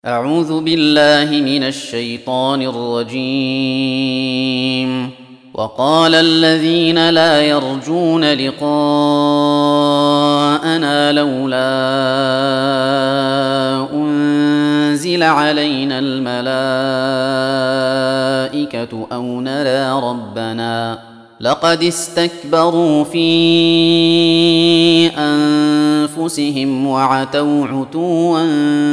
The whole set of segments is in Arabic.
أعوذ بالله من الشيطان الرجيم. وقال الذين لا يرجون لقاءنا لولا أنزل علينا الملائكة أو نرى ربنا لقد استكبروا في أنفسهم وعتوا عتوا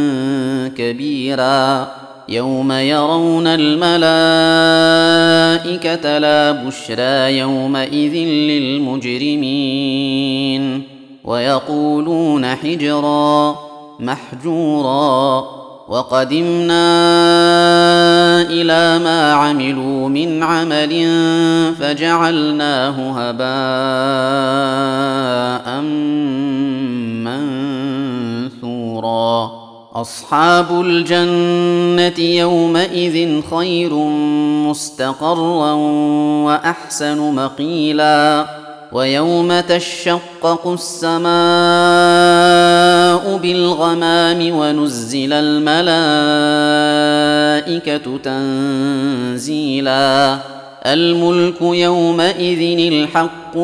كبيرا يوم يرون الملائكة لا بشرى يومئذ للمجرمين ويقولون حجرا محجورا وقدمنا إلى ما عملوا من عمل فجعلناه هباء منثورا أصحاب الجنة يومئذ خير مستقرا وأحسن مقيلا ويوم تشقق السماء بالغمام ونزل الملائكة تنزيلا الملك يومئذ الحق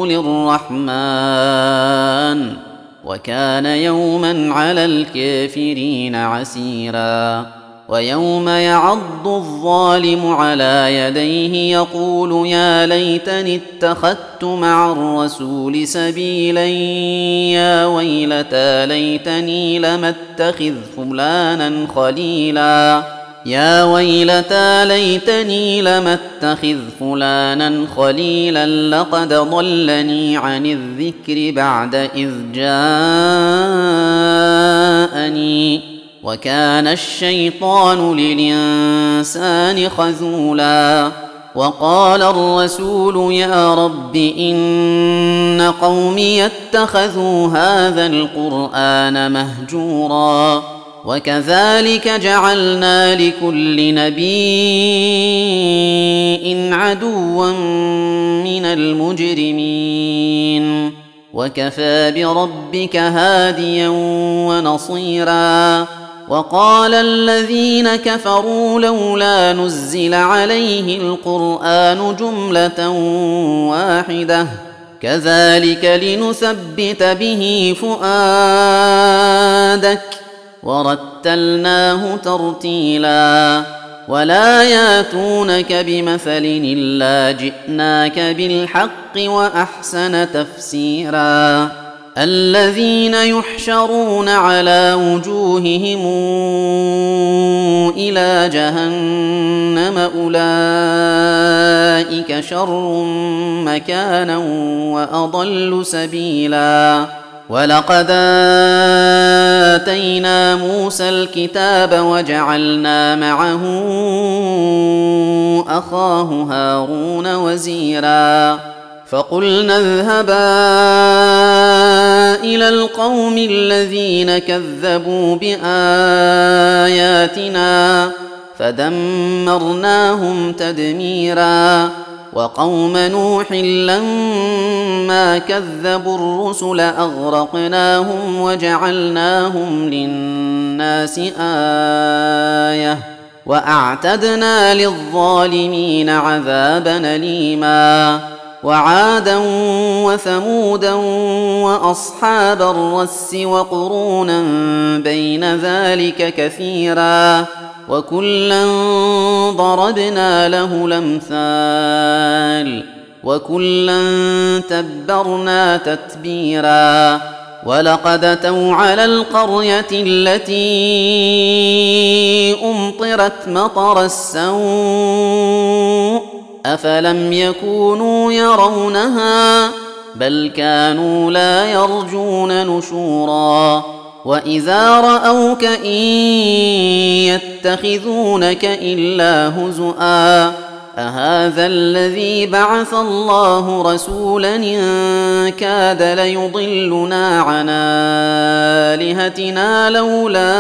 للرحمن وكان يوما على الكافرين عسيرا ويوم يعض الظالم على يديه يقول يا ليتني اتخذت مع الرسول سبيلا يا ويلتى ليتني لم اتخذ فلانا خليلا يا ويلتى ليتني لم اتخذ فلانا خليلا لقد ضلني عن الذكر بعد إذ جاءني وكان الشيطان للإنسان خذولا وقال الرسول يا رب إن قومي اتخذوا هذا القرآن مهجورا وكذلك جعلنا لكل نبي عدوا من المجرمين وكفى بربك هاديا ونصيرا وقال الذين كفروا لولا نزل عليه القرآن جملة واحدة كذلك لنثبت به فؤادك ورتلناه ترتيلا ولا ياتونك بمثل إلا جئناك بالحق وأحسن تفسيرا الذين يحشرون على وجوههم إلى جهنم أولئك شر مكانا وأضل سبيلا ولقد آتينا موسى الكتاب وجعلنا معه أخاه هارون وزيرا فقلنا اذهبا إلى القوم الذين كذبوا بآياتنا فدمرناهم تدميرا وقوم نوح لما كذبوا الرسل أغرقناهم وجعلناهم للناس آية وأعتدنا للظالمين عذابا أليما وعادا وثمودا وأصحاب الرس وقرونا بين ذلك كثيرا وكلا ضربنا له الأمثال وكلا تبرنا تتبيرا ولقد أتوا على القرية التي أمطرت مطر السوء أفلم يكونوا يرونها بل كانوا لا يرجون نشورا وإذا رأوك إن يتخذونك إلا هزؤا أهذا الذي بعث الله رسولا إن كاد ليضلنا عن آلهتنا لولا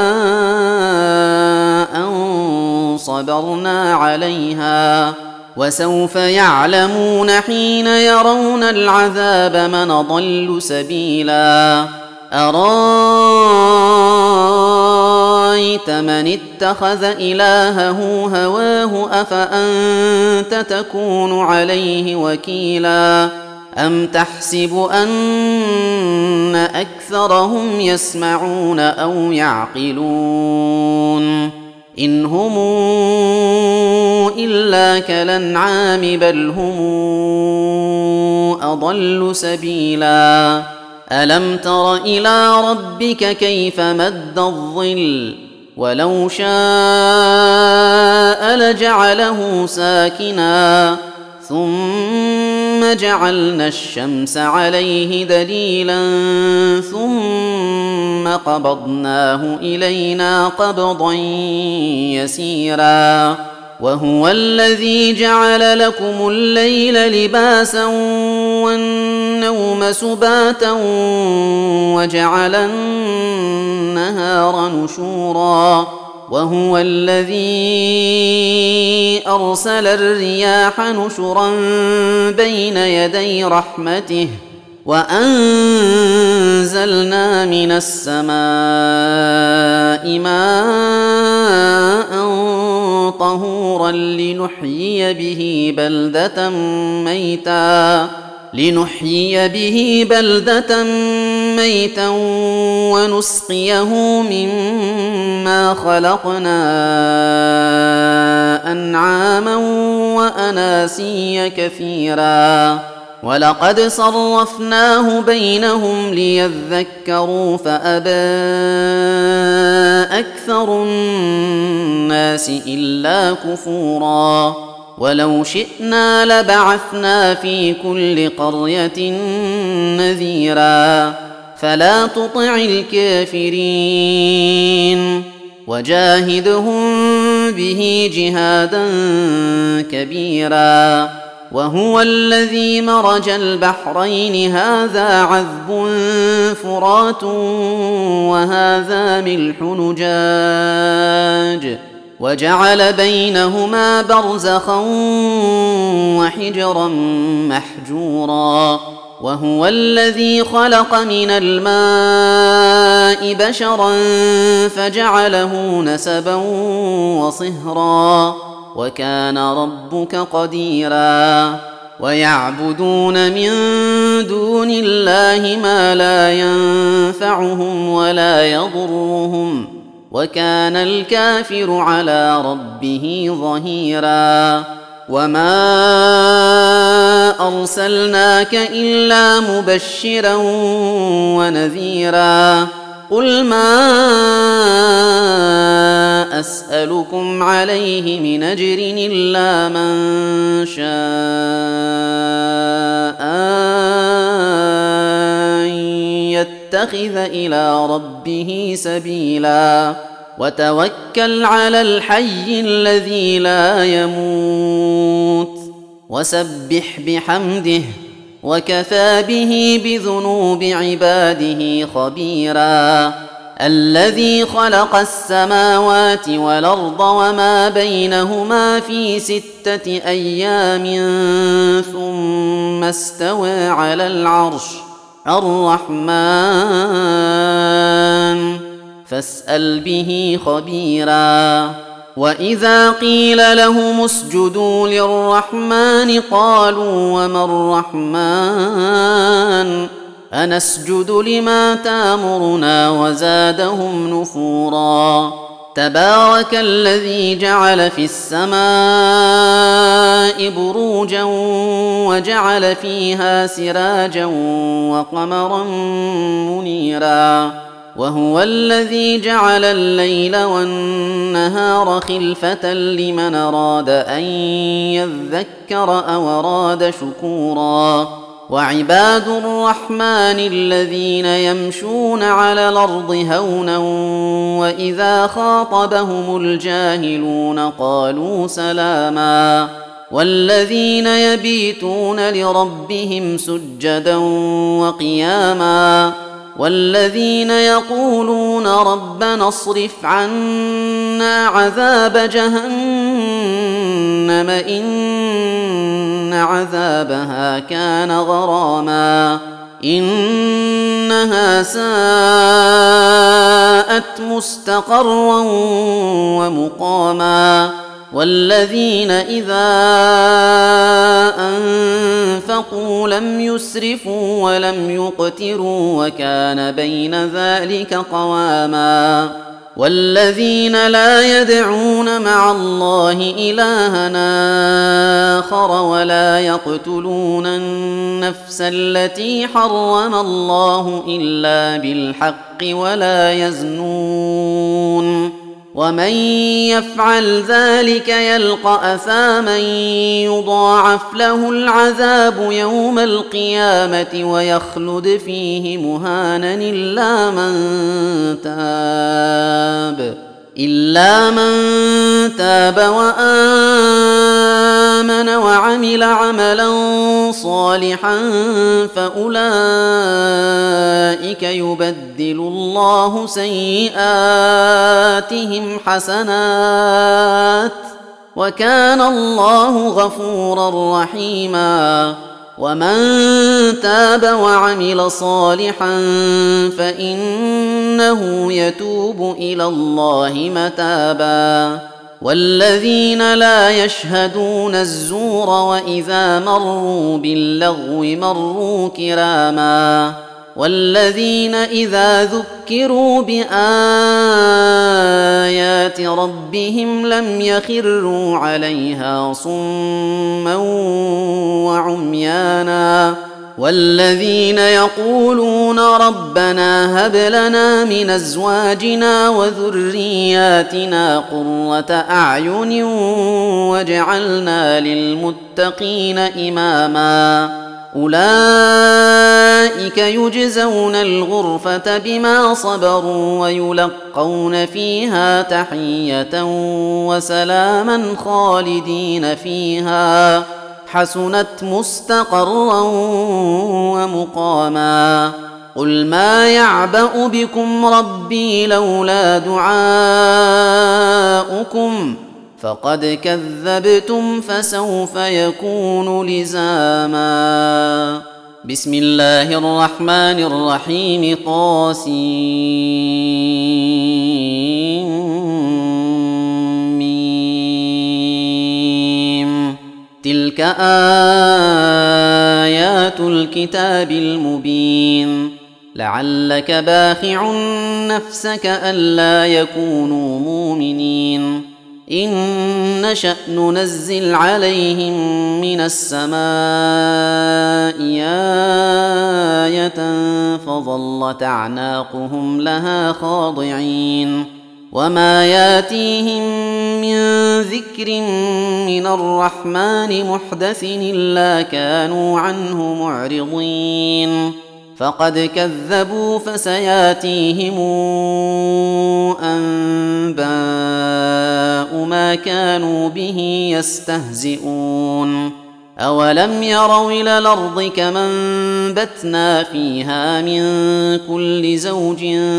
أن صبرنا عليها وسوف يعلمون حين يرون العذاب من أضل سبيلا أرأيت أَفَرَأَيْتَ مَنِ اتَّخَذَ إِلَٰهَهُ هَوَاهُ أَفَأَنتَ تَكُونُ عَلَيْهِ وَكِيلًا أَمْ تَحْسَبُ أَنَّ أَكْثَرَهُمْ يَسْمَعُونَ أَوْ يَعْقِلُونَ إِنْ هُمْ إِلَّا كَالْأَنْعَامِ بَلْ هُمْ أَضَلُّ سَبِيلًا أَلَمْ تَرَ إِلَىٰ رَبِّكَ كَيْفَ مَدَّ الظِّلَّ وَلَوْ شَاءَ لَجَعَلَهُ سَاكِنًا ثُمَّ جَعَلْنَا الشَّمْسَ عَلَيْهِ دَلِيلًا ثُمَّ قَبَضْنَاهُ إِلَيْنَا قَبْضًا يَسِيرًا وَهُوَ الَّذِي جَعَلَ لَكُمُ اللَّيْلَ لِبَاسًا وَالنَّوْمَ سُبَاتًا وَجَعَلَ النَّهَارَ نُشُورًا وَهُوَ الَّذِي أَرْسَلَ الرِّيَاحَ نُشُرًا بَيْنَ يَدَيْ رَحْمَتِهِ وَأَنزَلْنَا مِنَ السَّمَاءِ مَاءً طَهُورًا لِّنُحْيِيَ بِهِ بَلْدَةً مَّيْتًا وَنُسْقِيَهُ مِمَّا خَلَقْنَا أَنْعَامًا وَأَنَاسِيَّ كَثِيرًا وَلَقَدْ صَرَّفْنَاهُ بَيْنَهُمْ لِيَذَّكَّرُوا فَأَبَىٰ أَكْثَرُ النَّاسِ إِلَّا كُفُورًا وَلَوْ شِئْنَا لَبَعَثْنَا فِي كُلِّ قَرْيَةٍ نَذِيرًا فَلَا تُطِعِ الْكَافِرِينَ وَجَاهِدْهُم بِهِ جِهَادًا كَبِيرًا وَهُوَ الَّذِي مَرَجَ الْبَحْرَيْنِ هَٰذَا عَذْبٌ فُرَاتٌ وَهَٰذَا مِلْحٌ أُجَاجٌ وَجَعَلَ بَيْنَهُمَا بَرْزَخًا وَحِجْرًا مَّحْجُورًا وَهُوَ الَّذِي خَلَقَ مِنَ الْمَاءِ بَشَرًا فَجَعَلَهُ نَسَبًا وَصِهْرًا وَكَانَ رَبُّكَ قَدِيرًا وَيَعْبُدُونَ مِن دُونِ اللَّهِ مَا لَا يَنفَعُهُمْ وَلَا يَضُرُّهُمْ وَكَانَ الْكَافِرُ عَلَىٰ رَبِّهِ ظَهِيرًا وَمَا أَرْسَلْنَاكَ إِلَّا مُبَشِّرًا وَنَذِيرًا قُلْ مَا أَسْأَلُكُمْ عَلَيْهِ مِنْ أَجْرٍ إِلَّا مَنْ شَاءَ أَن يَتَّخِذَ إِلَىٰ رَبِّهِ سَبِيلًا وَتَوَكَّلْ عَلَى الْحَيِّ الَّذِي لَا يَمُوتُ وَسَبِّحْ بِحَمْدِهِ وَكَفَىٰ بِهِ بِذُنُوبِ عِبَادِهِ خَبِيرًا الَّذِي خَلَقَ السَّمَاوَاتِ وَالْأَرْضَ وَمَا بَيْنَهُمَا فِي 6 أَيَّامٍ ثُمَّ اسْتَوَىٰ عَلَى الْعَرْشِ الرَّحْمَٰنُ فَاسْأَلْ بِهِ خَبِيرًا وَإِذَا قِيلَ لَهُمُ اسْجُدُوا لِلرَّحْمَٰنِ قَالُوا وَمَا الرَّحْمَٰنُ أَنَسْجُدُ لِمَا تَأْمُرُنَا وَزَادَهُمْ نُفُورًا تَبَارَكَ الَّذِي جَعَلَ فِي السَّمَاءِ بُرُوجًا وَجَعَلَ فِيهَا سِرَاجًا وَقَمَرًا مُّنِيرًا وَهُوَ الَّذِي جَعَلَ اللَّيْلَ وَالنَّهَارَ خِلْفَةً لِّمَنْ أَرَادَ أَن يَذَّكَّرَ أَوْ أَرَادَ شُكُورًا وَعِبَادُ الرَّحْمَٰنِ الَّذِينَ يَمْشُونَ عَلَى الْأَرْضِ هَوْنًا وَإِذَا خَاطَبَهُمُ الْجَاهِلُونَ قَالُوا سَلَامًا وَالَّذِينَ يَبِيتُونَ لِرَبِّهِمْ سُجَّدًا وَقِيَامًا وَالَّذِينَ يَقُولُونَ رَبَّنَا اصْرِفْ عَنَّا عَذَابَ جَهَنَّمَ إِنَّ عَذَابَهَا كَانَ غَرَامًا إِنَّهَا وساءت مستقرا ومقاما والذين إذا أنفقوا لم يسرفوا ولم يقتروا وكان بين ذلك قواما والذين لا يدعون مع الله إلها آخر ولا يقتلون النفس التي حرم الله إلا بالحق ولا يزنون ومن يفعل ذلك يلقى أثاما يضاعف له العذاب يوم القيامة ويخلد فيه مهانا إلا من تاب وآمن وعمل عملا صالحا فأولئك يبدل الله سيئاتهم حسنات وكان الله غفورا رحيما ومن تاب وعمل صالحا فإنه يتوب إلى الله متابا والذين لا يشهدون الزور وإذا مروا باللغو مروا كراما والذين إذا ذكروا بآيات ربهم لم يخروا عليها صما وعميانا والذين يقولون ربنا هب لنا من أزواجنا وذرياتنا قرة أعين واجعلنا للمتقين إماما أولئك يجزون الغرفة بما صبروا ويلقون فيها تحية وسلاما خالدين فيها حسنت مستقرا ومقاما قل ما يعبأ بكم ربي لولا دعاؤكم فقد كذبتم فسوف يكون لزاما بسم الله الرحمن الرحيم طاسيم تلك آيات الكتاب المبين لعلك باخع نفسك ألا يكونوا مؤمنين إن نشأ ننزل عليهم من السماء آية فظلت أعناقهم لها خاضعين وما ياتيهم من ذكر من الرحمن محدث إلا كانوا عنه معرضين فقد كذبوا فسياتيهم أنباء ما كانوا به يستهزئون أولم يروا إلى الأرض كما أنبتنا فيها من كل زوج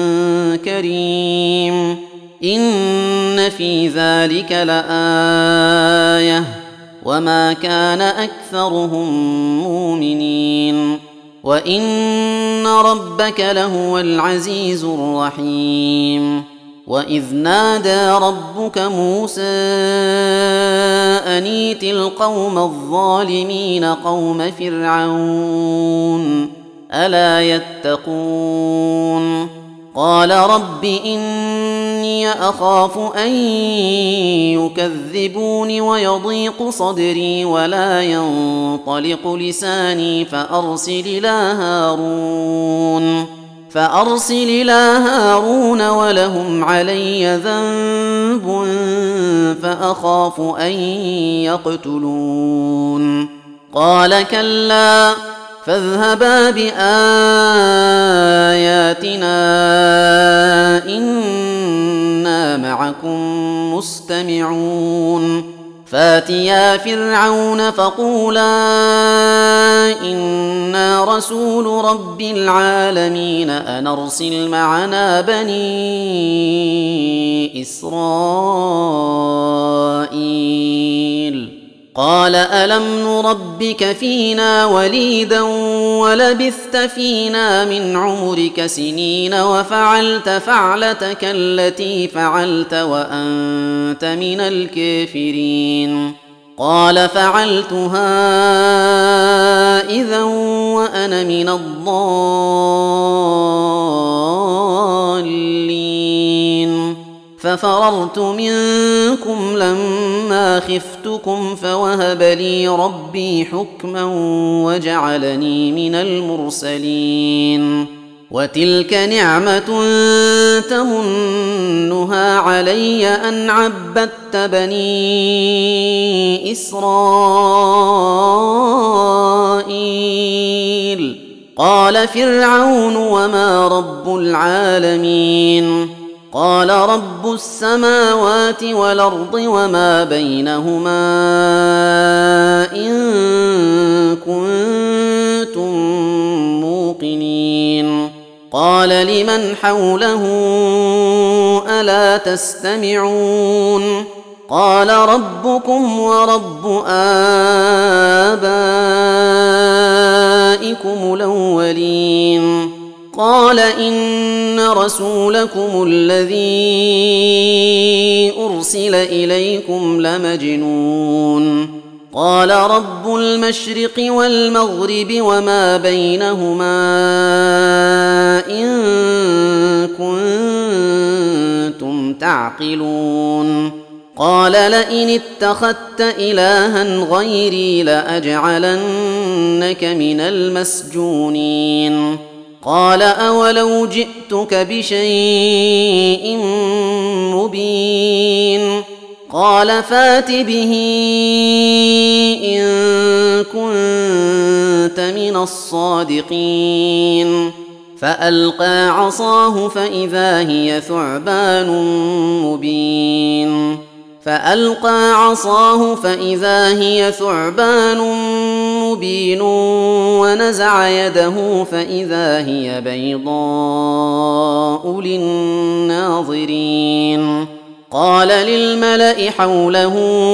كريم إن في ذلك لآية وما كان أكثرهم مؤمنين وإن ربك لهو العزيز الرحيم وإذ نادى ربك موسى أن ائت القوم الظالمين قوم فرعون ألا يتقون قال رب إني أخاف أن يكذبون ويضيق صدري ولا ينطلق لساني فأرسل إلى هارون ولهم علي ذنب فأخاف أن يقتلون قال كلا فاذهبا بآياتنا إنا معكم مستمعون فاتيا فرعون فقولا إنا رسول رب العالمين أن أرسل معنا بني إسرائيل قال ألم نربك فينا وليدا ولبثت فينا من عمرك سنين وفعلت فعلتك التي فعلت وأنت من الكافرين قال فعلتها إذا وأنا من الضالين ففررت منكم لما خفتكم فوهب لي ربي حكما وجعلني من المرسلين وتلك نعمة تمنها علي أن عبدت بني إسرائيل قال فرعون وما رب العالمين قال رب السماوات والأرض وما بينهما إن كنتم موقنين قال لمن حوله ألا تستمعون قال ربكم ورب آبائكم الأولين قال إن رسولكم الذي أرسل إليكم لمجنون قال رب المشرق والمغرب وما بينهما إن كنتم تعقلون قال لئن اتخذت إلها غيري لأجعلنك من المسجونين قال أولو جئتك بشيء مبين قال فات به إن كنت من الصادقين فألقى عصاه فإذا هي ثعبان مبين ونزع يده فإذا هي بيضاء للناظرين قال للملأ حوله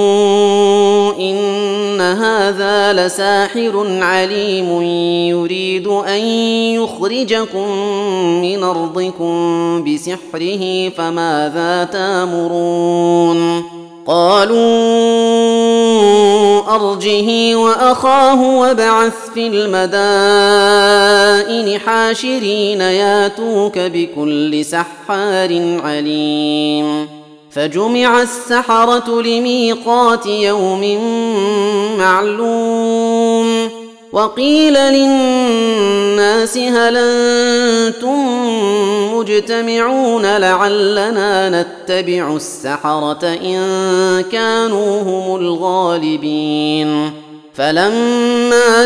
إن هذا لساحر عليم يريد أن يخرجكم من أرضكم بسحره فماذا تأمرون قالوا أرجه وأخاه وابعث في المدائن حاشرين ياتوك بكل سحار عليم فجمع السحرة لميقات يوم معلوم وقيل للناس هل أنتم مجتمعون لعلنا نتبع السحرة إن كانوا هم الغالبين فلما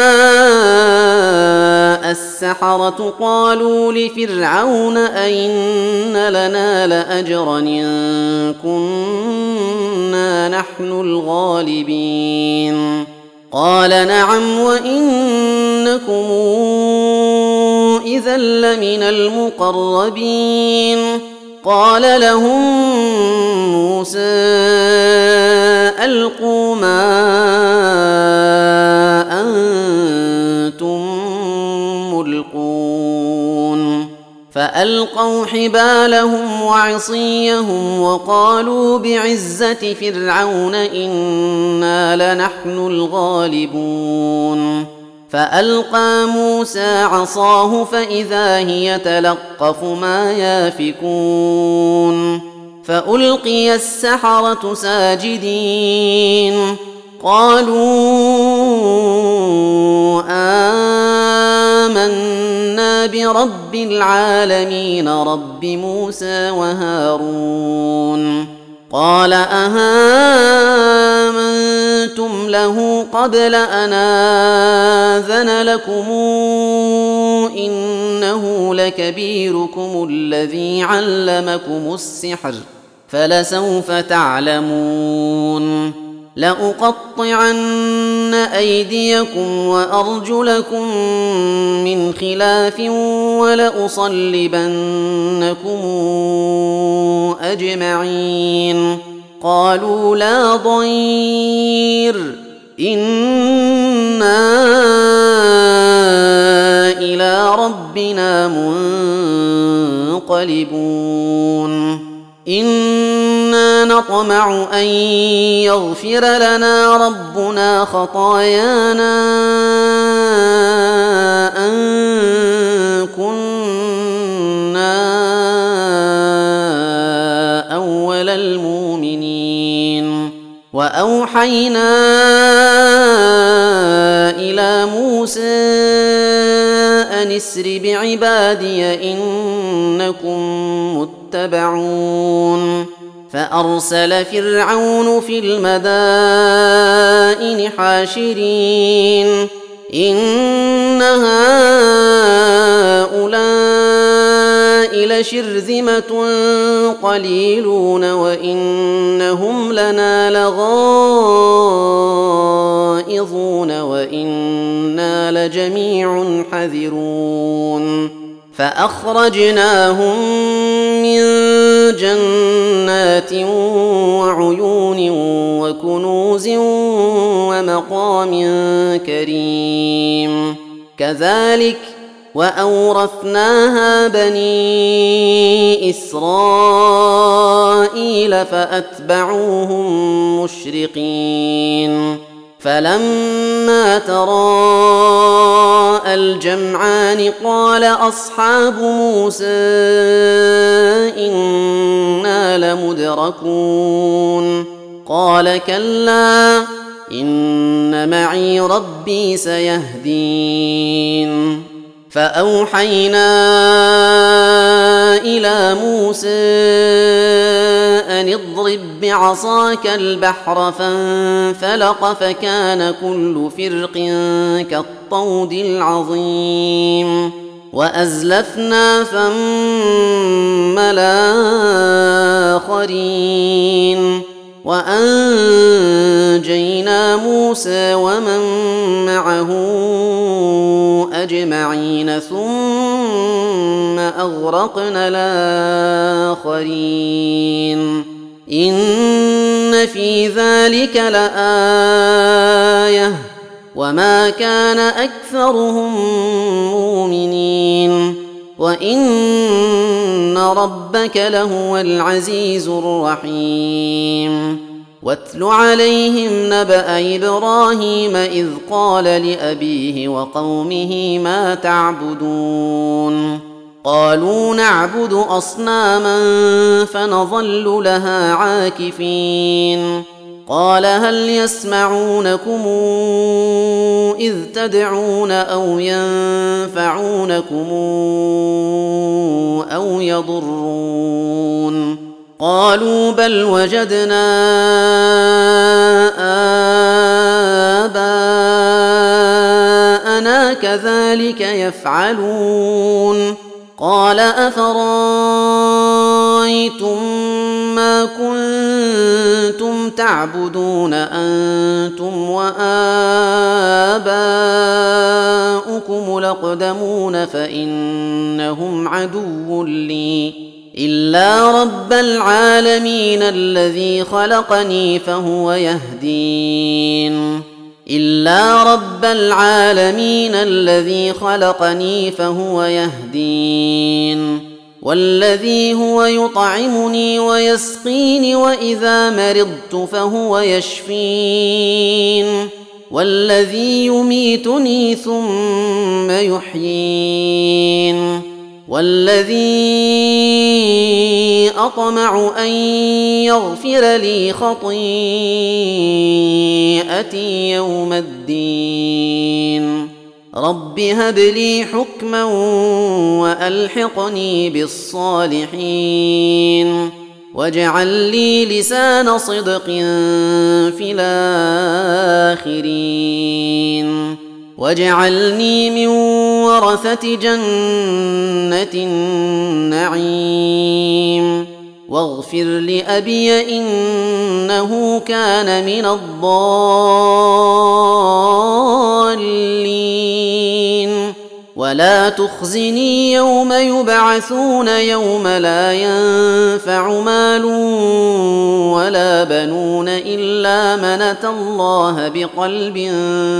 جاء السحرة قالوا لفرعون أئن لنا لأجرا إن كنا نحن الغالبين قال نعم وإنكم إذا لمن المقربين قال لهم موسى ألقوا ما أنتم ملقون فألقوا حبالهم وعصيهم وقالوا بعزة فرعون إنا لنحن الغالبون فألقى موسى عصاه فإذا هي تلقف ما يافكون فألقي السحرة ساجدين قالوا آمنا برب العالمين رب موسى وهارون قال أهامنتم له قبل أن آذن لكم إنه لكبيركم الذي علمكم السحر فلسوف تعلمون لأقطعن أيديكم وأرجلكم من خلاف ولأصلبنكم أجمعين قالوا لا ضير إنا إلى ربنا منقلبون إنا نطمع أن يغفر لنا ربنا خطايانا أن كنا أول المؤمنين وأوحينا إلى موسى أن اسر بعبادي إنكم متبعون فأرسل فرعون في المدائن حاشرين إن هؤلاء لشرذمة قليلون وإنهم لنا لغائظون وإنا لجميع حذرون فأخرجناهم من جنات وعيون وكنوز ومقام كريم كذلك وأورثناها بني إسرائيل فأتبعوهم مشرقين فلما تراءى الجمعان قال أصحاب موسى إنا لمدركون قال كلا إن معي ربي سيهدين فأوحينا إلى موسى أن اضرب بعصاك البحر فانفلق فكان كل فرق كالطود العظيم وأزلفنا ثم الآخرين وأنجينا موسى ومن معه أجمعين ثم أغرقنا الآخرين إن في ذلك لآية وما كان أكثرهم مؤمنين وإن ربك لهو العزيز الرحيم واتل عليهم نبأ إبراهيم إذ قال لأبيه وقومه ما تعبدون قالوا نعبد أصناما فنظل لها عاكفين قال هل يسمعونكم إذ تدعون أو ينفعونكم أو يضرون قالوا بل وجدنا آباءنا كذلك يفعلون قال أفرأيتم ما كنتم تعبدون أنتم وآباؤكم الأقدمون فإنهم عدو لي إلا رب العالمين الذي خلقني فهو يهدين إلا رب العالمين الذي خلقني فهو يهدين والذي هو يطعمني ويسقيني وإذا مرضت فهو يشفين والذي يميتني ثم يحيين والذي أطمع أن يغفر لي خطيئتي يوم الدين رب هب لي حكما وألحقني بالصالحين واجعل لي لسان صدق في الآخرين واجعلني من ورثة جنة النعيم واغفر لأبي إنه كان من الضالين ولا تخزني يوم يبعثون يوم لا ينفع مال ولا بنون إلا من أتى الله بقلب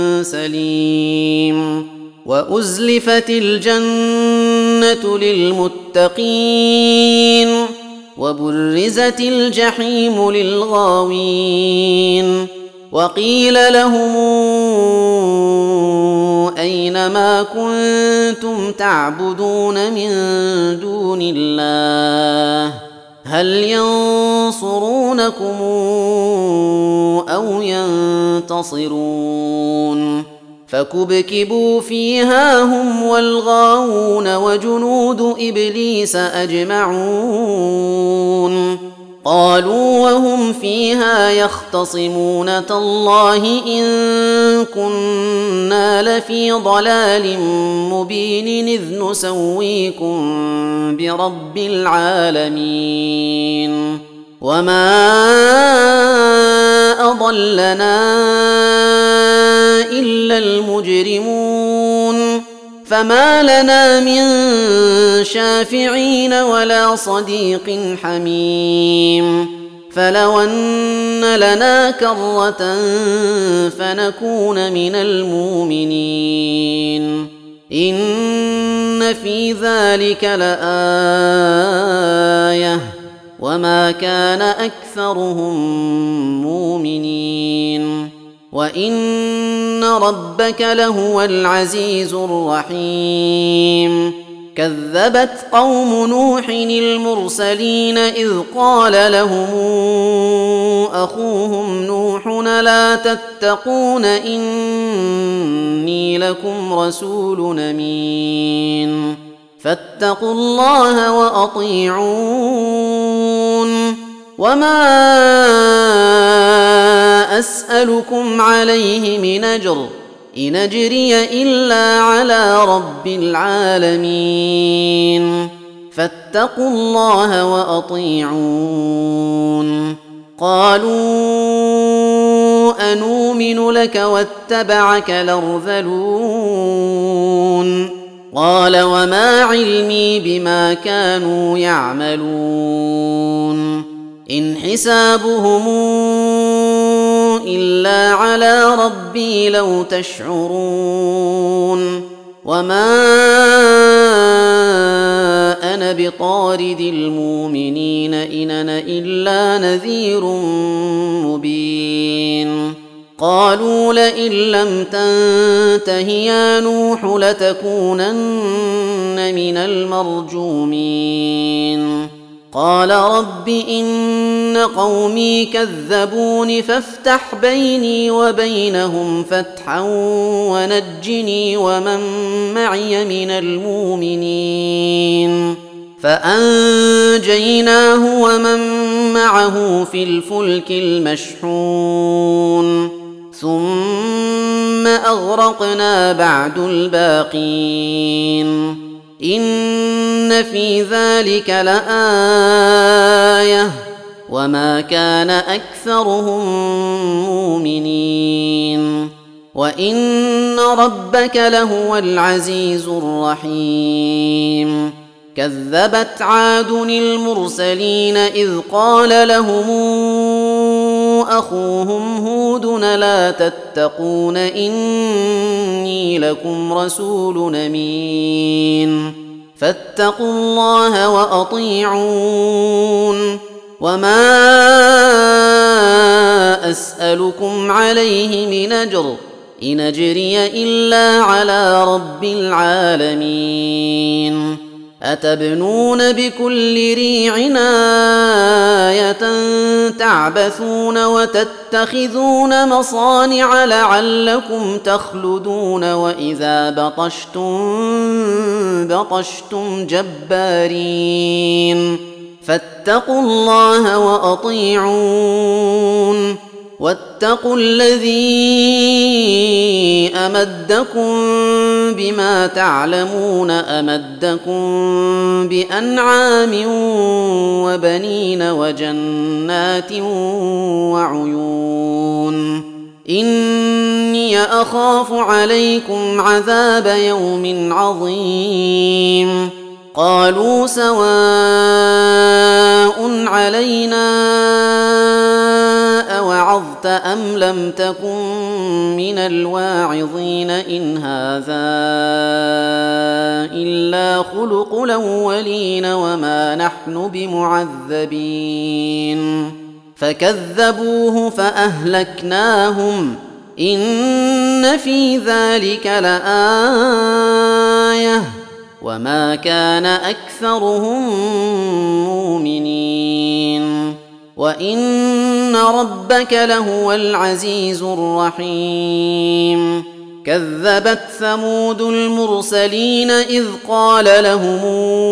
سليم وأزلفت الجنة للمتقين وبرزت الجحيم للغاوين وقيل لهم أين ما كنتم تعبدون من دون الله هل ينصرونكم أو ينتصرون فكبكبوا فيها هم والغاوون وجنود إبليس أجمعون قالوا وهم فيها يختصمون تالله إن كنا لفي ضلال مبين إذ نسويكم برب العالمين وما أضلنا إلا المجرمون فما لنا من شافعين ولا صديق حميم فلو أن لنا كرة فنكون من المؤمنين إن في ذلك لآية وما كان أكثرهم مؤمنين وإن ربك لهو العزيز الرحيم كذبت قوم نوح المرسلين إذ قال لهم أخوهم نوح لا تتقون إني لكم رسول أمين فاتقوا الله وأطيعون وما أسألكم عليه من أجر إن أجري إلا على رب العالمين فاتقوا الله وأطيعون قالوا أنؤمن لك واتبعك الأرذلون قال وما علمي بما كانوا يعملون إن حسابهم إلا على ربي لو تشعرون وما أنا بطارد المؤمنين إن أنا إلا نذير مبين قالوا لئن لم تنته يا نوح لتكونن من المرجومين قال رب إن قومي كذبون فافتح بيني وبينهم فتحا ونجني ومن معي من المؤمنين فأنجيناه ومن معه في الفلك المشحون ثم أغرقنا بعد الباقين إن في ذلك لآية وما كان أكثرهم مؤمنين وإن ربك لهو العزيز الرحيم كذبت عاد المرسلين إذ قال لهم أخوهم هود لا تتقون إني لكم رسول أمين فاتقوا الله وأطيعون وما أسألكم عليه من أجر إن أجري إلا على رب العالمين أتبنون بكل ريع آية تعبثون وتتخذون مصانع لعلكم تخلدون وإذا بطشتم جبارين فاتقوا الله وأطيعون واتقوا الذي أمدكم بما تعلمون أمدكم بأنعام وبنين وجنات وعيون إن إني أخاف عليكم عذاب يوم عظيم قالوا سواء علينا أوعظت أم لم تكن من الواعظين إن هذا إلا خلق الأولين وما نحن بمعذبين فكذبوه فأهلكناهم إن في ذلك لآية وما كان أكثرهم مؤمنين وإن ربك لهو العزيز الرحيم كذبت ثمود المرسلين إذ قال لهم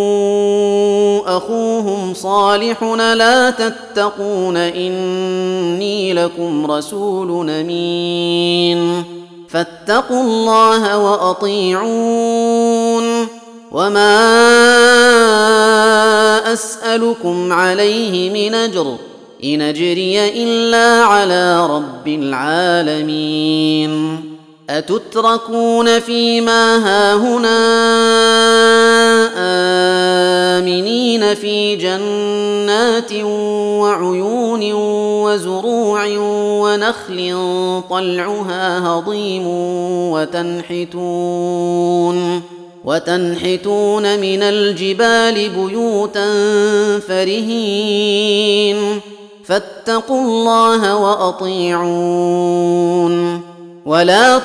أخوهم صالح لا تتقون إني لكم رسول أمين فاتقوا الله وأطيعون وما أسألكم عليه من أجر إن أجري إلا على رب العالمين أتتركون فيما هاهنا آمنين في جنات وعيون وزروع ونخل طلعها هضيم وتنحتون من الجبال بيوتا فرهين فاتقوا الله وأطيعون ولا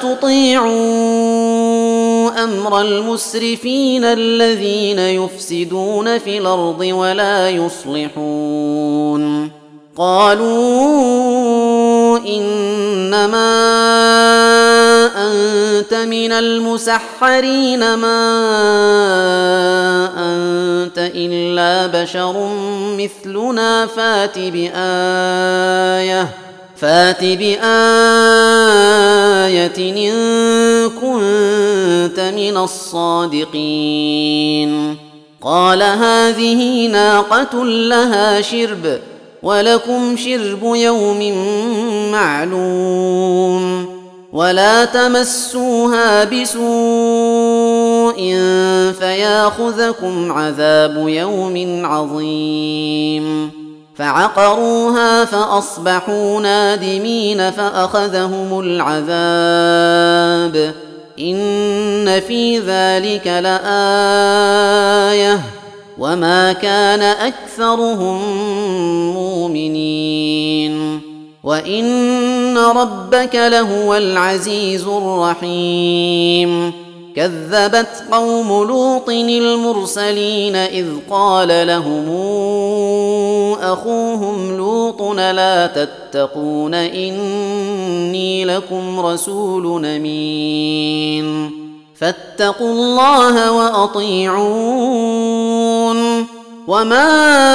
تطيعوا أمر المسرفين الذين يفسدون في الأرض ولا يصلحون قالوا إنما أنت من المسحرين ما أنت إلا بشر مثلنا فات بآية إن كنت من الصادقين قال هذه ناقة لها شرب ولكم شرب يوم معلوم ولا تمسوها بسوء فياخذكم عذاب يوم عظيم فعقروها فأصبحوا نادمين فأخذهم العذاب إن في ذلك لآية وما كان أكثرهم مؤمنين وإن ربك لهو العزيز الرحيم كذبت قوم لوط المرسلين إذ قال لهم أخوهم لوط لا تتقون إني لكم رسول أمين فاتقوا الله وأطيعون وما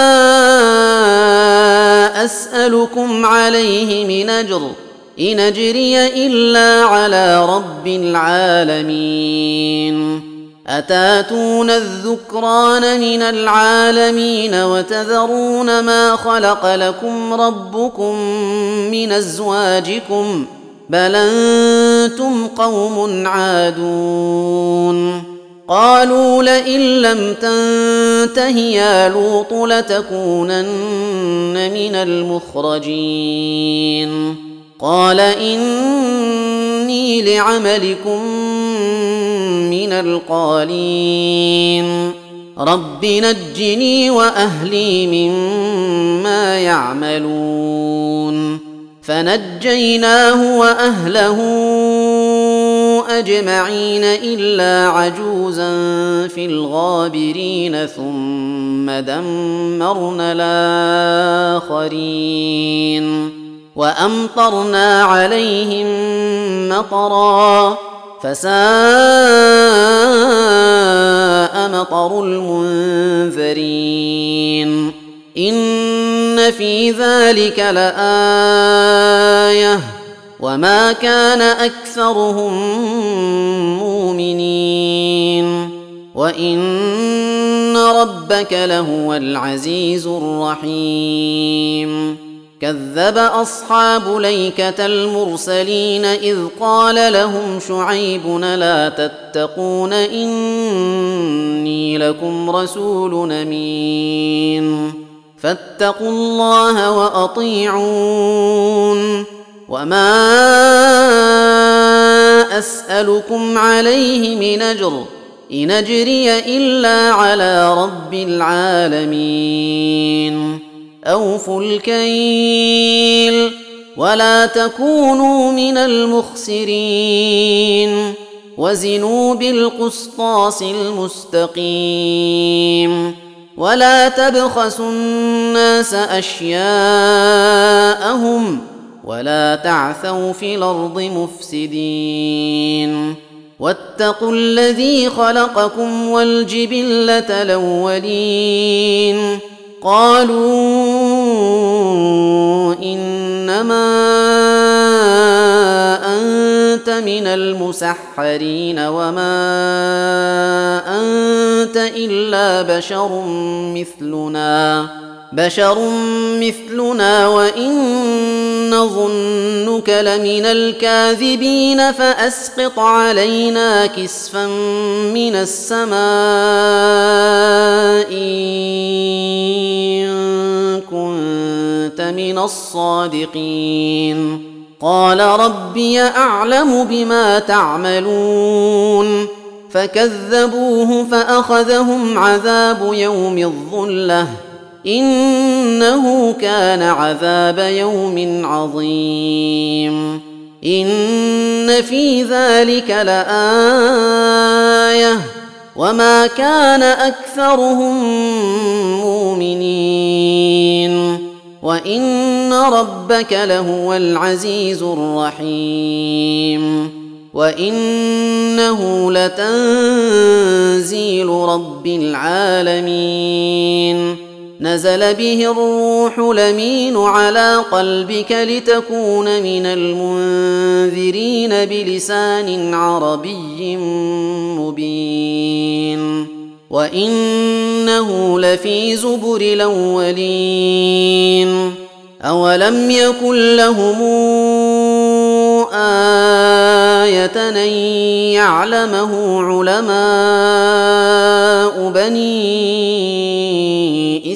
أسألكم عليه من أجر إن أجري إلا على رب العالمين أتاتون الذكران من العالمين وتذرون ما خلق لكم ربكم من أزواجكم بل أنتم قوم عادون قالوا لئن لم تنته يا لوط لتكونن من المخرجين قال إني لعملكم من القالين رب نجني وأهلي مما يعملون فنجيناه وأهله أجمعين إلا عجوزا في الغابرين ثم دمرنا الآخرين وأمطرنا عليهم مطرا فساء مطر المنذرين إن في ذلك لآية وما كان أكثرهم مؤمنين وإن ربك لهو العزيز الرحيم كذب أصحاب ليكة المرسلين إذ قال لهم شعيب لا تتقون إني لكم رسول أمين فاتقوا الله وأطيعون وما أسألكم عليه من أجر إن أجري إلا على رب العالمين أوفوا الكيل ولا تكونوا من المخسرين وزنوا بالقسطاس المستقيم ولا تبخسوا الناس أشياءهم ولا تعثوا في الأرض مفسدين واتقوا الذي خلقكم والجبلة الأولين قالوا إنما أنت من المسحرين وما أنت إلا بشر مثلنا وإن نظنك لمن الكاذبين فأسقط علينا كسفا من السماء إن كنت من الصادقين قال ربي أعلم بما تعملون فكذبوه فأخذهم عذاب يوم الظلة إنه كان عذاب يوم عظيم إن في ذلك لآية وما كان أكثرهم مؤمنين وإن ربك لهو العزيز الرحيم وإنه لتنزيل رب العالمين نزل به الروح الأمين على قلبك لتكون من المنذرين بلسان عربي مبين وإنه لفي زبر الأولين أولم يكن لهم آية أن يعلمه علماء بني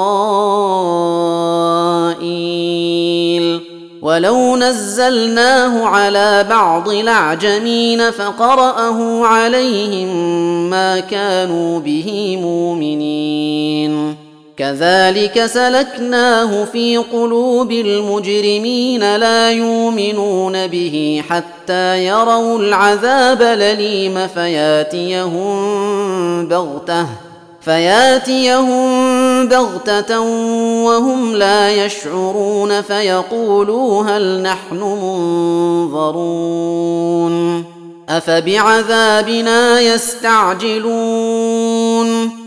إسرائيل ولو نزلناه على بعض الأعجمين فقرأه عليهم ما كانوا به مؤمنين كذلك سلكناه في قلوب المجرمين لا يؤمنون به حتى يروا العذاب الأليم فياتيهم بغتة وهم لا يشعرون فيقولوا هل نحن منظرون أفبعذابنا يستعجلون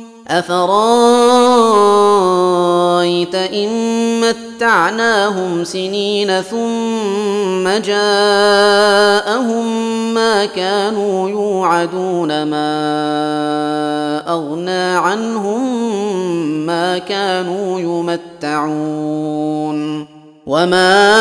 أفرايت إن متعناهم سنين ثم جاءهم ما كانوا يوعدون ما أغنى عنهم ما كانوا يمتعون وما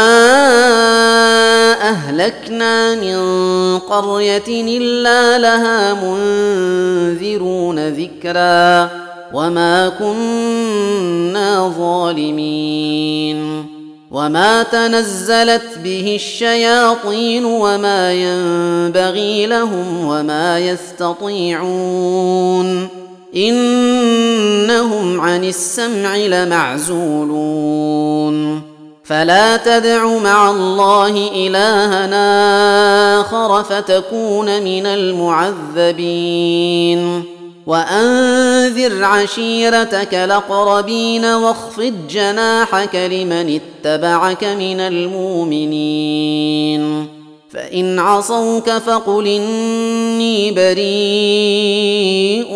أهلكنا من قرية إلا لها منذرون ذكرا وما كنا ظالمين وما تنزلت به الشياطين وما ينبغي لهم وما يستطيعون إنهم عن السمع لمعزولون فلا تدع مع الله إلهنا آخر فتكون من المعذبين وأنذر عشيرتك الأقربين واخفض جناحك لمن اتبعك من المؤمنين فإن عصوك فقل إني بريء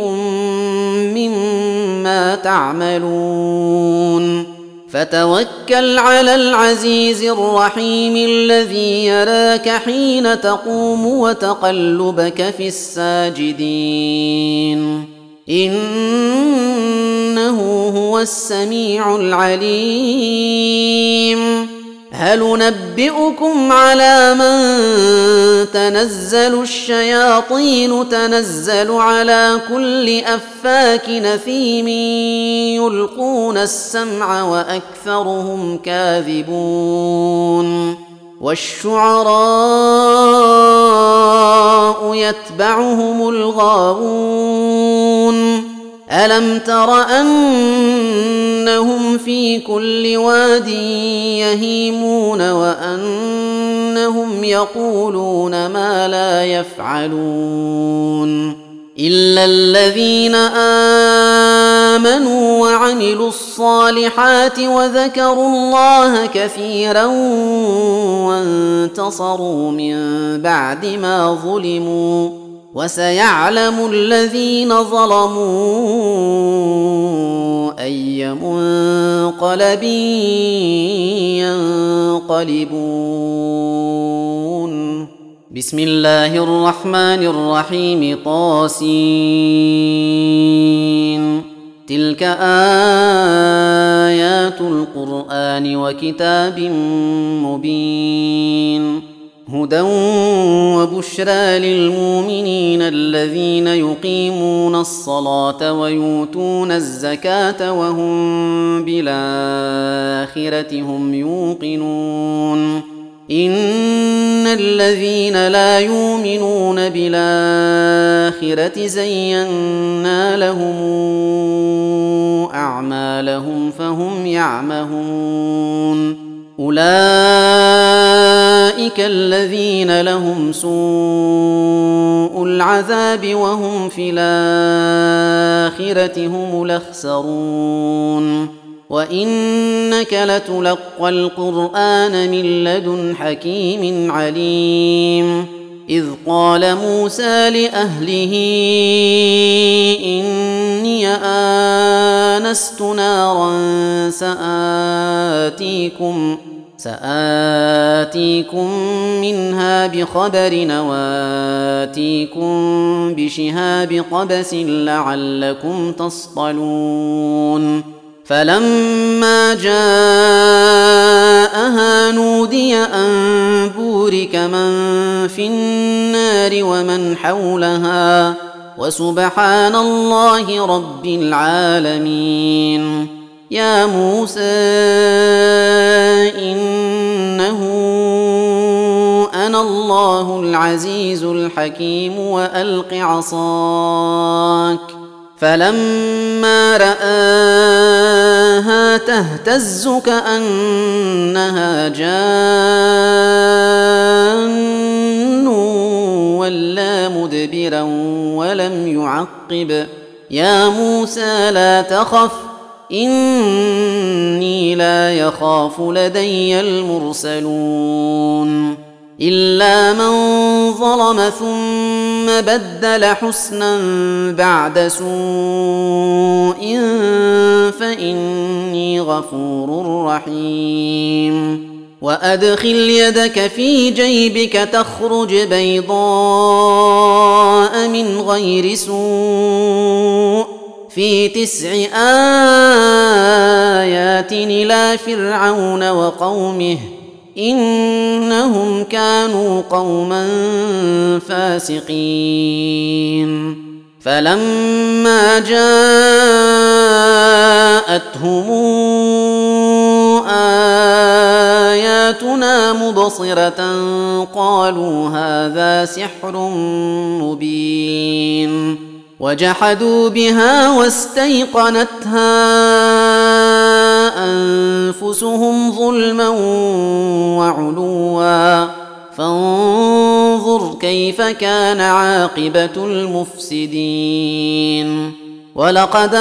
مما تعملون فتوكل على العزيز الرحيم الذي يراك حين تقوم وتقلبك في الساجدين إنه هو السميع العليم. هل ننبئكم على من تنزل الشياطين تنزل على كل أفاك نثيم يلقون السمع وأكثرهم كاذبون والشعراء يتبعهم الغاوون ألم تر أنهم في كل واد يهيمون وأنهم يقولون ما لا يفعلون إلا الذين آمنوا وعملوا الصالحات وذكروا الله كثيرا وانتصروا من بعد ما ظلموا وسيعلم الذين ظلموا أي منقلب ينقلبون. بسم الله الرحمن الرحيم طاسين. تلك آيات القرآن وكتاب مبين هدى وبشرى للمؤمنين الذين يقيمون الصلاة ويؤتون الزكاة وهم بالآخرة هم يوقنون. إن الذين لا يؤمنون بالآخرة زينا لهم أعمالهم فهم يعمهون. أولئك الذين لهم سوء العذاب وهم في الآخرة هم الأخسرون. وإنك لتلقى القرآن من لدن حكيم عليم. إذ قال موسى لأهله إني آنست نارا سآتيكم منها بخبر وآتيكم بشهاب قبس لعلكم تصطلون. فلما جاءها نودي أن بورك من في النار ومن حولها وسبحان الله رب العالمين. يا موسى إنه أنا الله العزيز الحكيم وألق عصاك. فلما رآها تهتز كأنها جان ولا مدبرا ولم يعقب. يا موسى لا تخف إني لا يخاف لدي المرسلون. إلا من ظلم ثم بدل حسنا بعد سوء فإني غفور رحيم. وأدخل يدك في جيبك تخرج بيضاء من غير سوء في 9 آيات إلى فرعون وقومه إنهم كانوا قوما فاسقين. فلما جاءتهم آياتنا مبصرة قالوا هذا سحر مبين. وجحدوا بها واستيقنتها أنفسهم ظلما وعلوا فانظر كيف كان عاقبة المفسدين. ولقد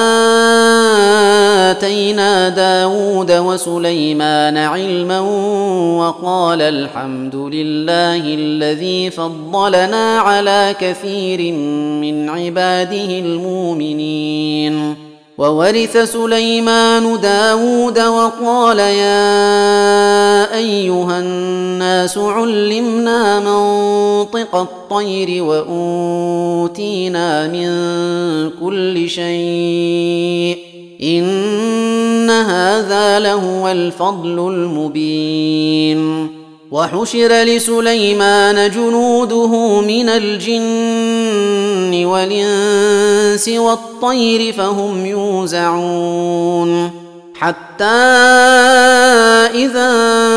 آتينا داود وسليمان علما وقال الحمد لله الذي فضلنا على كثير من عباده المؤمنين. وورث سليمان داود وقال يا أيها الناس علمنا منطق كالطير وأوتينا من كل شيء إن هذا لهو الفضل المبين. وحشر لسليمان جنوده من الجن والإنس والطير فهم يوزعون حتى إذا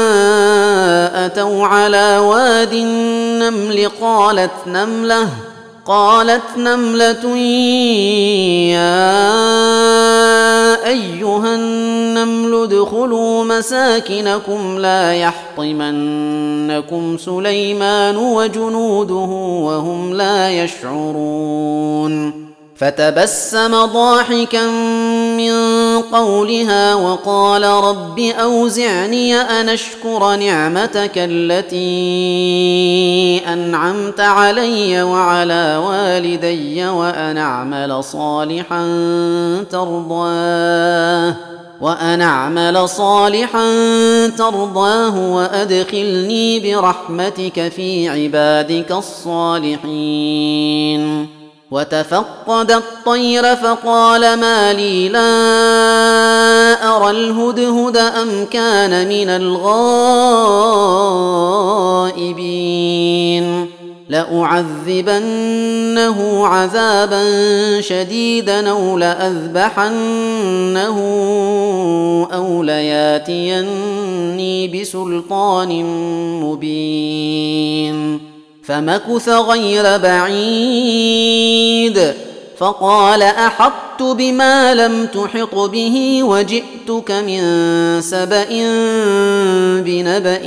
أتوا على واد النمل قالت نملة يا أيها النمل ادخلوا مساكنكم لا يحطمنكم سليمان وجنوده وهم لا يشعرون. فتبسم ضاحكا من قولها وقال رب أوزعني أن أشكر نعمتك التي أنعمت علي وعلى والدي وأن أعمل صالحا ترضاه وأدخلني برحمتك في عبادك الصالحين. وتفقد الطير فقال ما لي لا أرى الهدهد أم كان من الغائبين لأعذبنه عذابا شديدا أو لأذبحنه أو لياتيني بسلطان مبين. فمكث غير بعيد فقال أحطت بما لم تحط به وجئتك من سبأ بنبأ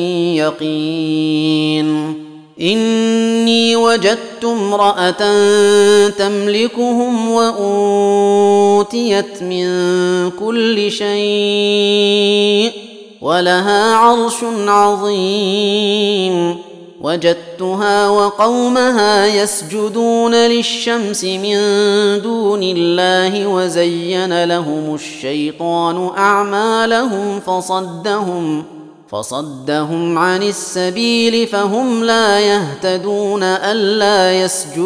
يقين. إني وجدت امرأة تملكهم وأوتيت من كل شيء ولها عرش عظيم. وجدتها وقومها يسجدون للشمس من دون الله وزين لهم الشيطان أعمالهم فصدهم عن السبيل فهم لا يهتدون ألا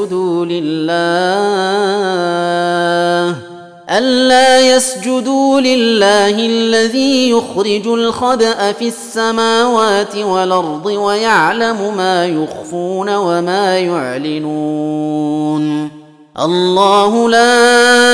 يسجدوا لله الذي يخرج الخبأ في السماوات والأرض ويعلم ما يخفون وما يعلنون. الله لا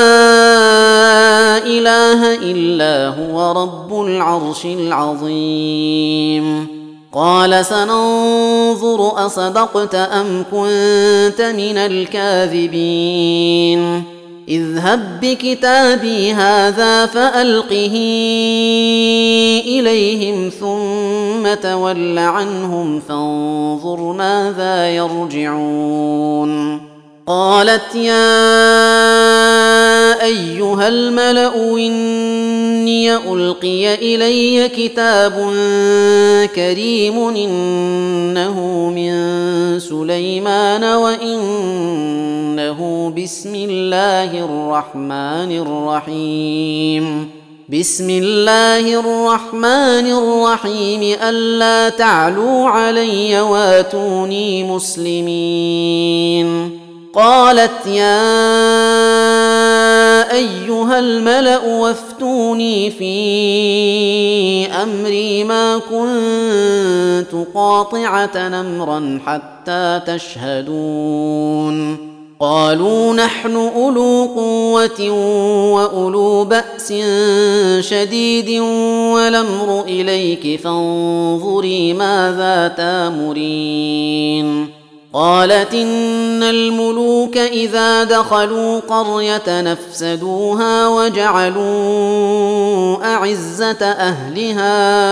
إله إلا هو رب العرش العظيم. قال سننظر أصدقت أم كنت من الكاذبين. اذهب بكتابي هذا فألقه إليهم ثم تول عنهم فانظر ماذا يرجعون. قالت يا أيها الملأ إني ألقي إلي كتاب كريم إنه من سليمان وإنه بسم الله الرحمن الرحيم ألا تعلوا علي واتوني مسلمين. قالت يا أيها الملأ وافتوني في أمري ما كنت قاطعة أمرا حتى تشهدون. قالوا نحن أولو قوة وأولو بأس شديد والأمر إليك فانظري ماذا تامرين. قالت إن الملوك إذا دخلوا قرية نفسدوها وجعلوا أعزة أهلها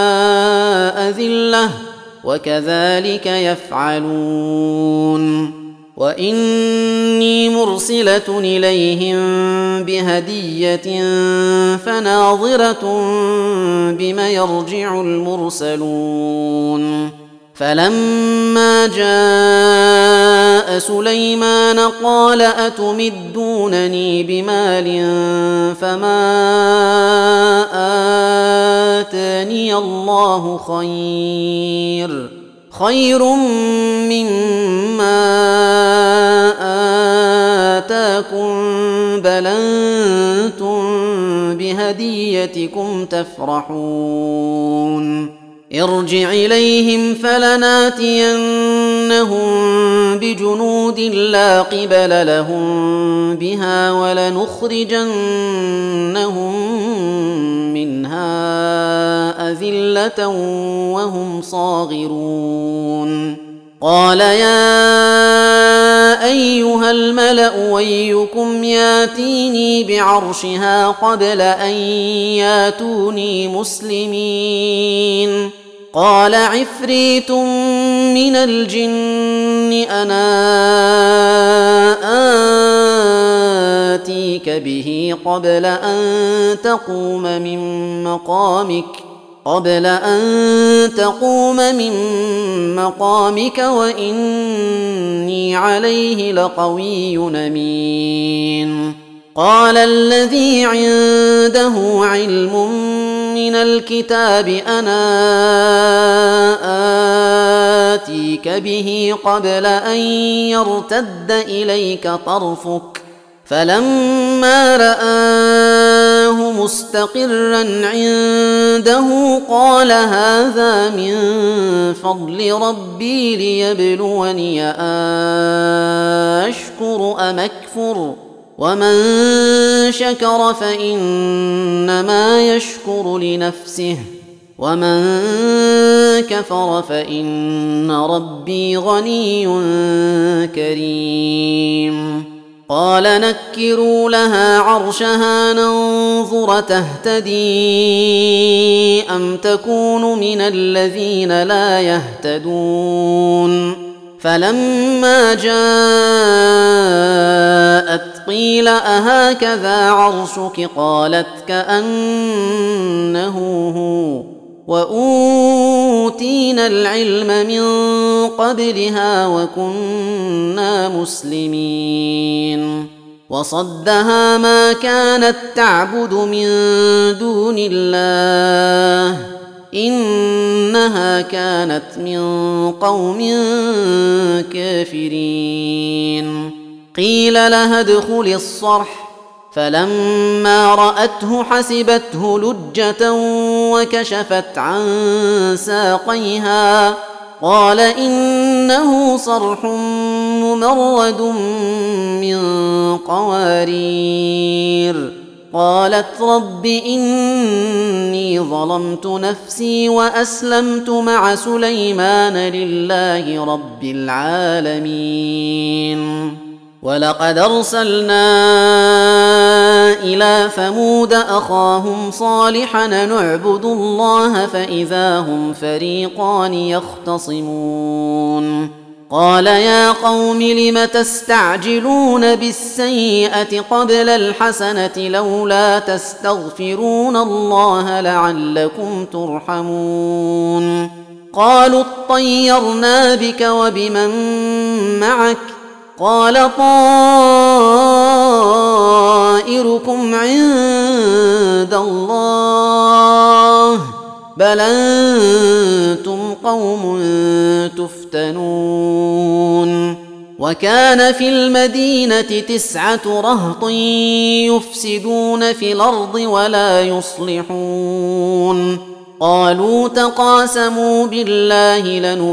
أذلة وكذلك يفعلون. وإني مرسلة إليهم بهدية فناظرة بما يرجع المرسلون. فلما جاء سليمان قال أتمدونني بمال فما آتاني الله خير مما آتاكم بل أنتم بهديتكم تفرحون ارجع إليهم فلناتينهم بجنود لا قبل لهم بها ولنخرجنهم منها أذلة وهم صاغرون قال يا أيها الملأ أيكم ياتيني بعرشها قبل أن ياتوني مسلمين قال عفريت من الجن أنا آتيك به قبل أن تقوم من مقامك وإني عليه لقوي أمين قال الذي عنده علم من الكتاب أنا آتيك به قبل أن يرتد إليك طرفك فلما رآه مستقرا عنده قال هذا من فضل ربي ليبلوني أشكر أم أكفر ومن شكر فإنما يشكر لنفسه ومن كفر فإن ربي غني كريم قال نكروا لها عرشها ننظر تهتدي أم تكون من الذين لا يهتدون فلما جاءت قيل أهكذا عرشك قالت كأنه هو وأوتينا العلم من قبلها وكنا مسلمين وصدها ما كانت تعبد من دون الله إنها كانت من قوم كافرين قيل لها ادخل الصرح فلما رأته حسبته لجة وكشفت عن ساقيها قال إنه صرح ممرد من قوارير قالت رب إني ظلمت نفسي وأسلمت مع سليمان لله رب العالمين ولقد أرسلنا إلى ثمود أخاهم صالحا نعبد الله فإذا هم فريقان يختصمون قال يا قوم لم تستعجلون بالسيئة قبل الحسنة لولا تستغفرون الله لعلكم ترحمون قالوا اطيرنا بك وبمن معك قال طائركم عند الله بل أنتم قوم تفتنون وكان في المدينة 9 رهط يفسدون في الأرض ولا يصلحون قالوا تقاسموا بالله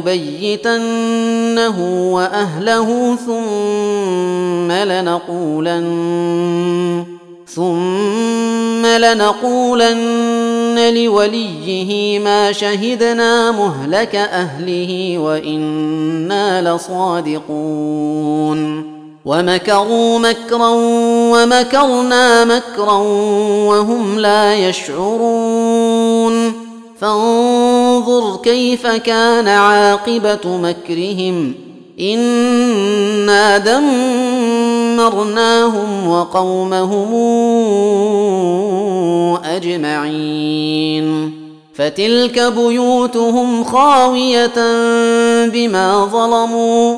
لنبيتنه وأهله ثم لنقولن لوليه ما شهدنا مهلك أهله وإنا لصادقون ومكروا مكرا ومكرنا مكرا وهم لا يشعرون فانظر كيف كان عاقبة مكرهم إنا دمرناهم وقومهم أجمعين فتلك بيوتهم خاوية بما ظلموا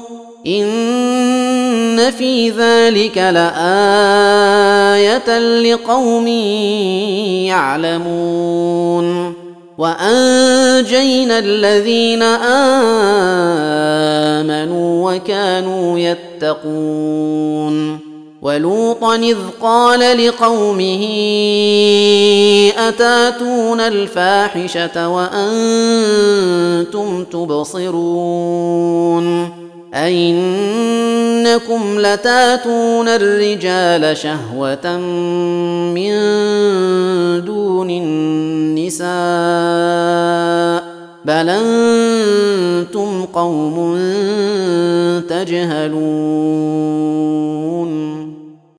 إن في ذلك لآية لقوم يعلمون وأنجينا الذين آمنوا وكانوا يتقون ولوطا إذ قال لقومه أتاتون الفاحشة وأنتم تبصرون أئنكم لتاتون الرجال شهوة من دون النساء بل أنتم قوم تجهلون